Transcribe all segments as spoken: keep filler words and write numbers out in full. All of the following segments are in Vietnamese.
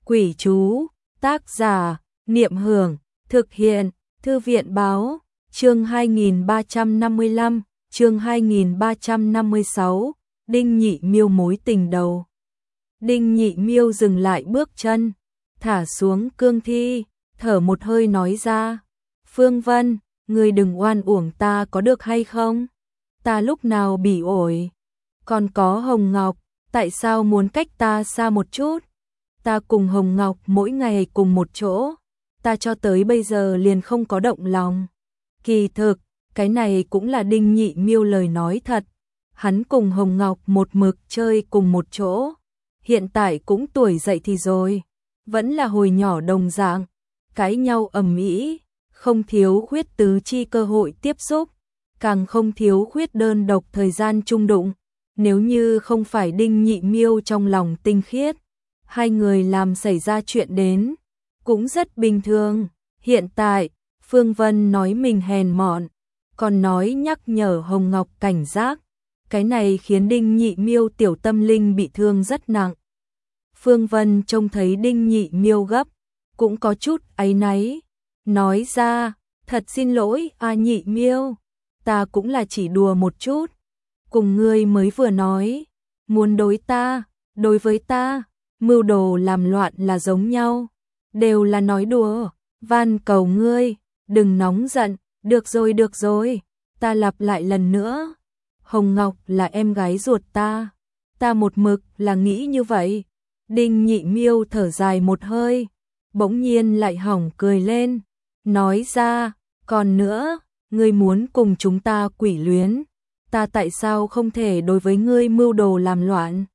Quỷ chú, tác giả, Niệm Hưởng, thực hiện, Thư viện báo, chương hai nghìn ba trăm năm mươi lăm, chương hai nghìn ba trăm năm mươi sáu, Đinh Nhị Miêu mối tình đầu. Đinh Nhị Miêu dừng lại bước chân, thả xuống cương thi, thở một hơi nói ra, Phương Vân, ngươi đừng oan uổng ta có được hay không? Ta lúc nào bị ổi, còn có Hồng Ngọc, tại sao muốn cách ta xa một chút? Ta cùng Hồng Ngọc mỗi ngày cùng một chỗ, ta cho tới bây giờ liền không có động lòng. Kỳ thực, cái này cũng là Đinh Nhị Miêu lời nói thật, hắn cùng Hồng Ngọc một mực chơi cùng một chỗ, hiện tại cũng tuổi dậy thì rồi, vẫn là hồi nhỏ đồng dạng, cãi nhau ầm ĩ, không thiếu khuyết tứ chi cơ hội tiếp xúc, càng không thiếu khuyết đơn độc thời gian chung đụng. Nếu như không phải Đinh Nhị Miêu trong lòng tinh khiết, hai người làm xảy ra chuyện đến, cũng rất bình thường. Hiện tại, Phương Vân nói mình hèn mọn, còn nói nhắc nhở Hồng Ngọc cảnh giác, cái này khiến Đinh Nhị Miêu tiểu tâm linh bị thương rất nặng. Phương Vân trông thấy Đinh Nhị Miêu gấp, cũng có chút áy náy, nói ra, thật xin lỗi a Nhị Miêu, ta cũng là chỉ đùa một chút, cùng ngươi mới vừa nói, muốn đối ta, đối với ta, mưu đồ làm loạn là giống nhau, đều là nói đùa, van cầu ngươi, đừng nóng giận, được rồi được rồi, ta lặp lại lần nữa, Hồng Ngọc là em gái ruột ta, ta một mực là nghĩ như vậy. Đinh Nhị Miêu thở dài một hơi, bỗng nhiên lại hỏng cười lên, nói ra, còn nữa, ngươi muốn cùng chúng ta quỷ luyến, ta tại sao không thể đối với ngươi mưu đồ làm loạn?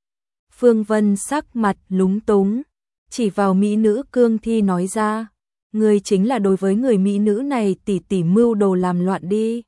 Phương Vân sắc mặt lúng túng, chỉ vào mỹ nữ cương thi nói ra, ngươi chính là đối với người mỹ nữ này tỉ tỉ mưu đồ làm loạn đi.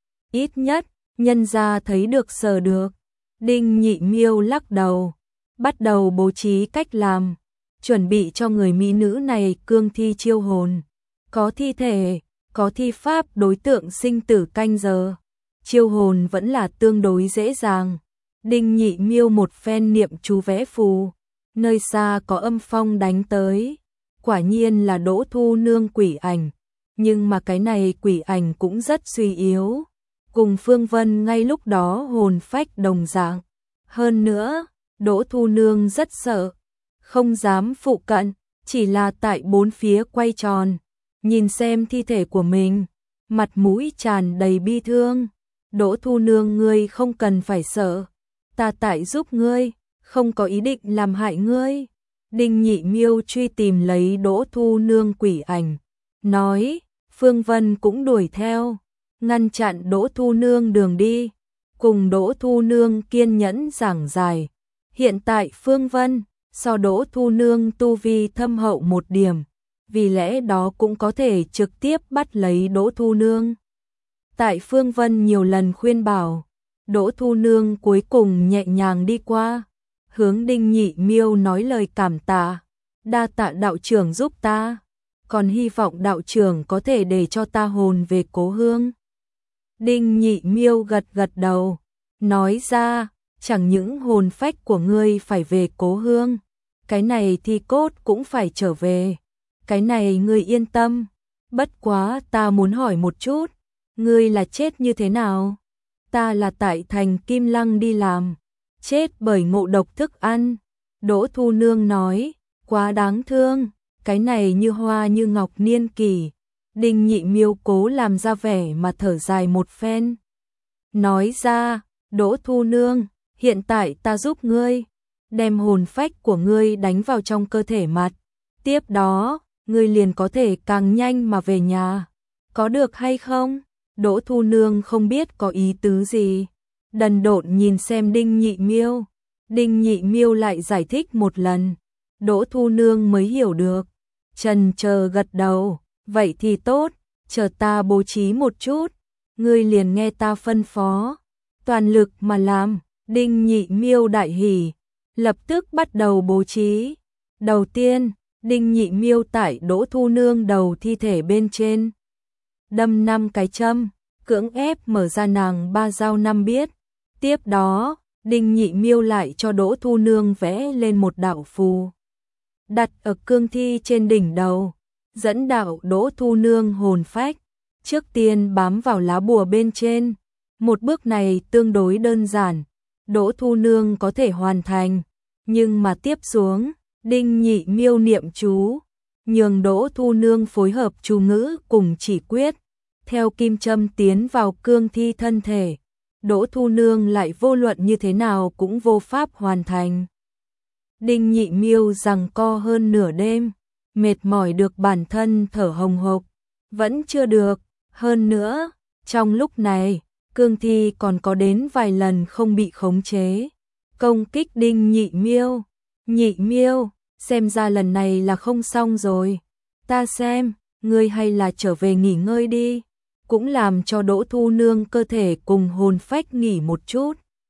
Ít nhất, nhân gia thấy được sờ được. Đinh Nhị Miêu lắc đầu, bắt đầu bố trí cách làm, chuẩn bị cho người mỹ nữ này cương thi chiêu hồn. Có thi thể, có thi pháp đối tượng sinh tử canh giờ. Chiêu hồn vẫn là tương đối dễ dàng. Đinh Nhị Miêu một phen niệm chú vẽ phù, nơi xa có âm phong đánh tới. Quả nhiên là Đỗ Thu Nương quỷ ảnh, nhưng mà cái này quỷ ảnh cũng rất suy yếu. Cùng Phương Vân ngay lúc đó hồn phách đồng dạng. Hơn nữa, Đỗ Thu Nương rất sợ, không dám phụ cận, chỉ là tại bốn phía quay tròn, nhìn xem thi thể của mình, mặt mũi tràn đầy bi thương. Đỗ Thu Nương ngươi không cần phải sợ, ta tại giúp ngươi, không có ý định làm hại ngươi. Đinh Nhị Miêu truy tìm lấy Đỗ Thu Nương quỷ ảnh, nói, Phương Vân cũng đuổi theo, ngăn chặn Đỗ Thu Nương đường đi, cùng Đỗ Thu Nương kiên nhẫn giảng giải. Hiện tại Phương Vân, so Đỗ Thu Nương tu vi thâm hậu một điểm, vì lẽ đó cũng có thể trực tiếp bắt lấy Đỗ Thu Nương. Tại Phương Vân nhiều lần khuyên bảo, Đỗ Thu Nương cuối cùng nhẹ nhàng đi qua, hướng Đinh Nhị Miêu nói lời cảm tạ, đa tạ đạo trưởng giúp ta, còn hy vọng đạo trưởng có thể để cho ta hồn về cố hương. Đinh Nhị Miêu gật gật đầu, nói ra, chẳng những hồn phách của ngươi phải về cố hương, cái này thi cốt cũng phải trở về, cái này ngươi yên tâm, bất quá ta muốn hỏi một chút, ngươi là chết như thế nào? Ta là tại thành Kim Lăng đi làm, chết bởi ngộ độc thức ăn. Đỗ Thu Nương nói, quá đáng thương, cái này như hoa như ngọc niên kỷ. Đinh Nhị Miêu cố làm ra vẻ mà thở dài một phen. Nói ra, Đỗ Thu Nương, hiện tại ta giúp ngươi, đem hồn phách của ngươi đánh vào trong cơ thể mặt. Tiếp đó, ngươi liền có thể càng nhanh mà về nhà. Có được hay không? Đỗ Thu Nương không biết có ý tứ gì, đần độn nhìn xem Đinh Nhị Miêu. Đinh Nhị Miêu lại giải thích một lần, Đỗ Thu Nương mới hiểu được, chần chờ gật đầu, vậy thì tốt, chờ ta bố trí một chút, ngươi liền nghe ta phân phó, toàn lực mà làm. Đinh Nhị Miêu đại hỉ, lập tức bắt đầu bố trí. Đầu tiên, Đinh Nhị Miêu tại Đỗ Thu Nương đầu thi thể bên trên đâm năm cái châm, cưỡng ép mở ra nàng ba dao năm biết. Tiếp đó, Đinh Nhị Miêu lại cho Đỗ Thu Nương vẽ lên một đạo phù. đặt ở cương thi trên đỉnh đầu, dẫn đạo Đỗ Thu Nương hồn phách, trước tiên bám vào lá bùa bên trên. Một bước này tương đối đơn giản, Đỗ Thu Nương có thể hoàn thành, nhưng mà tiếp xuống, Đinh Nhị Miêu niệm chú, nhường Đỗ Thu Nương phối hợp chú ngữ cùng chỉ quyết, theo kim châm tiến vào cương thi thân thể, Đỗ Thu Nương lại vô luận như thế nào cũng vô pháp hoàn thành. Đinh Nhị Miêu giằng co hơn nửa đêm, mệt mỏi được bản thân thở hồng hộc, vẫn chưa được, hơn nữa, trong lúc này, cương thi còn có đến vài lần không bị khống chế, công kích Đinh Nhị Miêu. Nhị Miêu, xem ra lần này là không xong rồi, ta xem, ngươi hay là trở về nghỉ ngơi đi, cũng làm cho Đỗ Thu Nương cơ thể cùng hồn phách nghỉ một chút.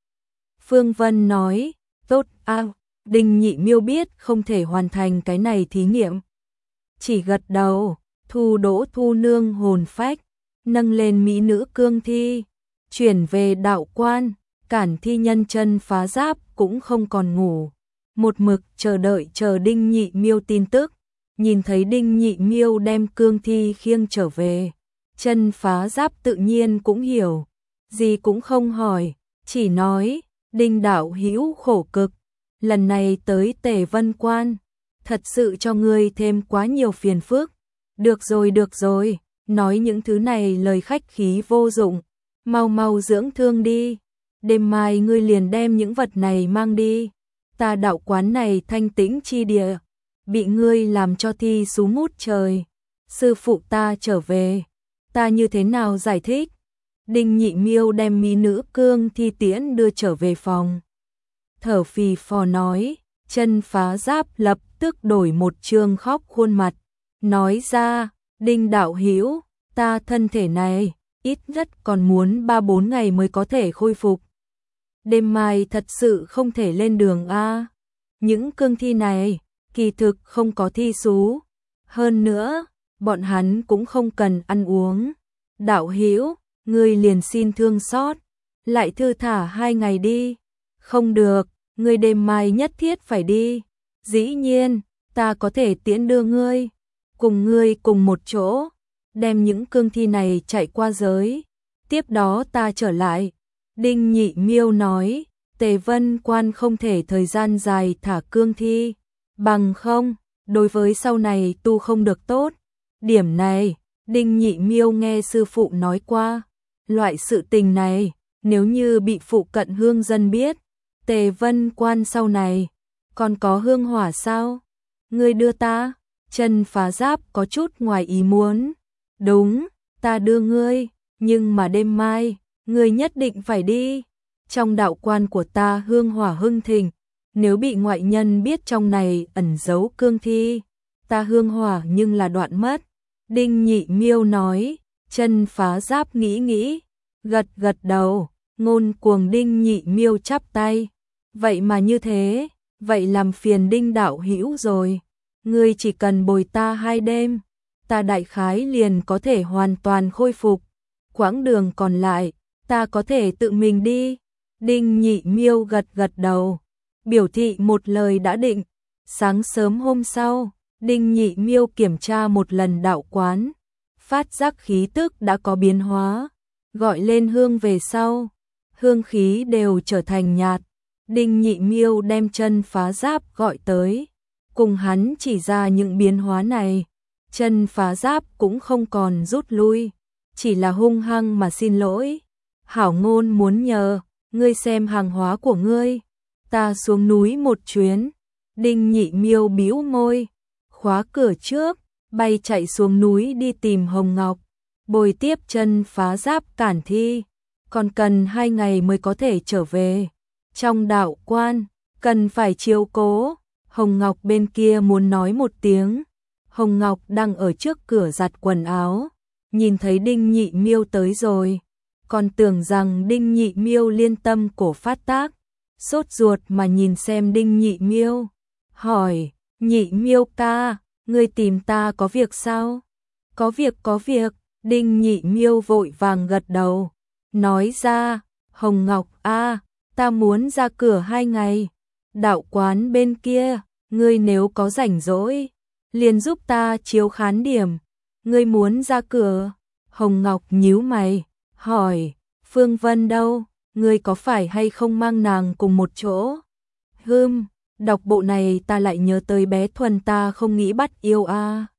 Phương Vân nói, tốt à, Đinh Nhị Miêu biết không thể hoàn thành cái này thí nghiệm. Chỉ gật đầu, thu Đỗ Thu Nương hồn phách, nâng lên mỹ nữ cương thi, chuyển về đạo quan, Cản Thi Nhân chân phá giáp cũng không còn ngủ. Một mực chờ đợi chờ Đinh Nhị Miêu tin tức, nhìn thấy Đinh Nhị Miêu đem cương thi khiêng trở về. Chân phá giáp tự nhiên cũng hiểu, gì cũng không hỏi, chỉ nói, Đinh đạo hữu khổ cực, lần này tới Tề Vân Quan, thật sự cho ngươi thêm quá nhiều phiền phức. Được rồi được rồi, nói những thứ này lời khách khí vô dụng, mau mau dưỡng thương đi, đêm mai ngươi liền đem những vật này mang đi. Ta đạo quán này thanh tĩnh chi địa, bị ngươi làm cho thi xú mút trời, sư phụ ta trở về, ta như thế nào giải thích? Đinh Nhị Miêu đem mỹ nữ cương thi tiễn đưa trở về phòng. Thở phì phò nói, chân phá giáp lập tức đổi một trương khóc khuôn mặt, nói ra, Đinh đạo hữu, ta thân thể này, ít nhất còn muốn ba bốn ngày mới có thể khôi phục. Đêm mai thật sự không thể lên đường a. Những cương thi này, kỳ thực không có thi xú. Hơn nữa, bọn hắn cũng không cần ăn uống. Đạo hữu, ngươi liền xin thương xót, lại thư thả hai ngày đi. Không được, ngươi đêm mai nhất thiết phải đi. Dĩ nhiên, ta có thể tiễn đưa ngươi, cùng ngươi cùng một chỗ, đem những cương thi này chạy qua giới. Tiếp đó ta trở lại. Đinh Nhị Miêu nói, Tề Vân Quan không thể thời gian dài thả cương thi, bằng không, đối với sau này tu không được tốt. Điểm này, Đinh Nhị Miêu nghe sư phụ nói qua, loại sự tình này, nếu như bị phụ cận hương dân biết, Tề Vân Quan sau này, còn có hương hỏa sao? Ngươi đưa ta, chân phá giáp có chút ngoài ý muốn. Đúng, ta đưa ngươi, nhưng mà đêm mai, ngươi nhất định phải đi. Trong đạo quan của ta hương hỏa hưng thịnh, nếu bị ngoại nhân biết trong này ẩn giấu cương thi, ta hương hỏa nhưng là đoạn mất. Đinh Nhị Miêu nói, chân phá giáp nghĩ nghĩ, gật gật đầu, ngôn cuồng Đinh Nhị Miêu chắp tay. Vậy mà như thế, vậy làm phiền Đinh đạo hữu rồi, ngươi chỉ cần bồi ta hai đêm, ta đại khái liền có thể hoàn toàn khôi phục. Quãng đường còn lại, ta có thể tự mình đi. Đinh Nhị Miêu gật gật đầu, biểu thị một lời đã định. Sáng sớm hôm sau, Đinh Nhị Miêu kiểm tra một lần đạo quán, phát giác khí tức đã có biến hóa, gọi lên hương về sau, hương khí đều trở thành nhạt. Đinh Nhị Miêu đem chân phá giáp gọi tới, cùng hắn chỉ ra những biến hóa này. Chân phá giáp cũng không còn rút lui, chỉ là hung hăng mà xin lỗi. Hảo ngôn muốn nhờ, ngươi xem hàng hóa của ngươi, ta xuống núi một chuyến. Đinh Nhị Miêu bĩu môi, khóa cửa trước, bay chạy xuống núi đi tìm Hồng Ngọc, bồi tiếp chân phá giáp Cản Thi, còn cần hai ngày mới có thể trở về. Trong đạo quan, cần phải chiếu cố. Hồng Ngọc bên kia muốn nói một tiếng. Hồng Ngọc đang ở trước cửa giặt quần áo, nhìn thấy Đinh Nhị Miêu tới rồi, còn tưởng rằng Đinh Nhị Miêu liên tâm cổ phát tác, sốt ruột mà nhìn xem Đinh Nhị Miêu, hỏi, Nhị Miêu ca, ngươi tìm ta có việc sao? Có việc có việc, Đinh Nhị Miêu vội vàng gật đầu, nói ra, Hồng Ngọc a, ta muốn ra cửa hai ngày, đạo quán bên kia, ngươi nếu có rảnh rỗi, liền giúp ta chiếu khán điểm, ngươi muốn ra cửa. Hồng Ngọc nhíu mày, hỏi, Phương Vân đâu, ngươi có phải hay không mang nàng cùng một chỗ? Hừm, đọc bộ này ta lại nhớ tới bé Thuần ta không nghĩ bắt yêu a. À.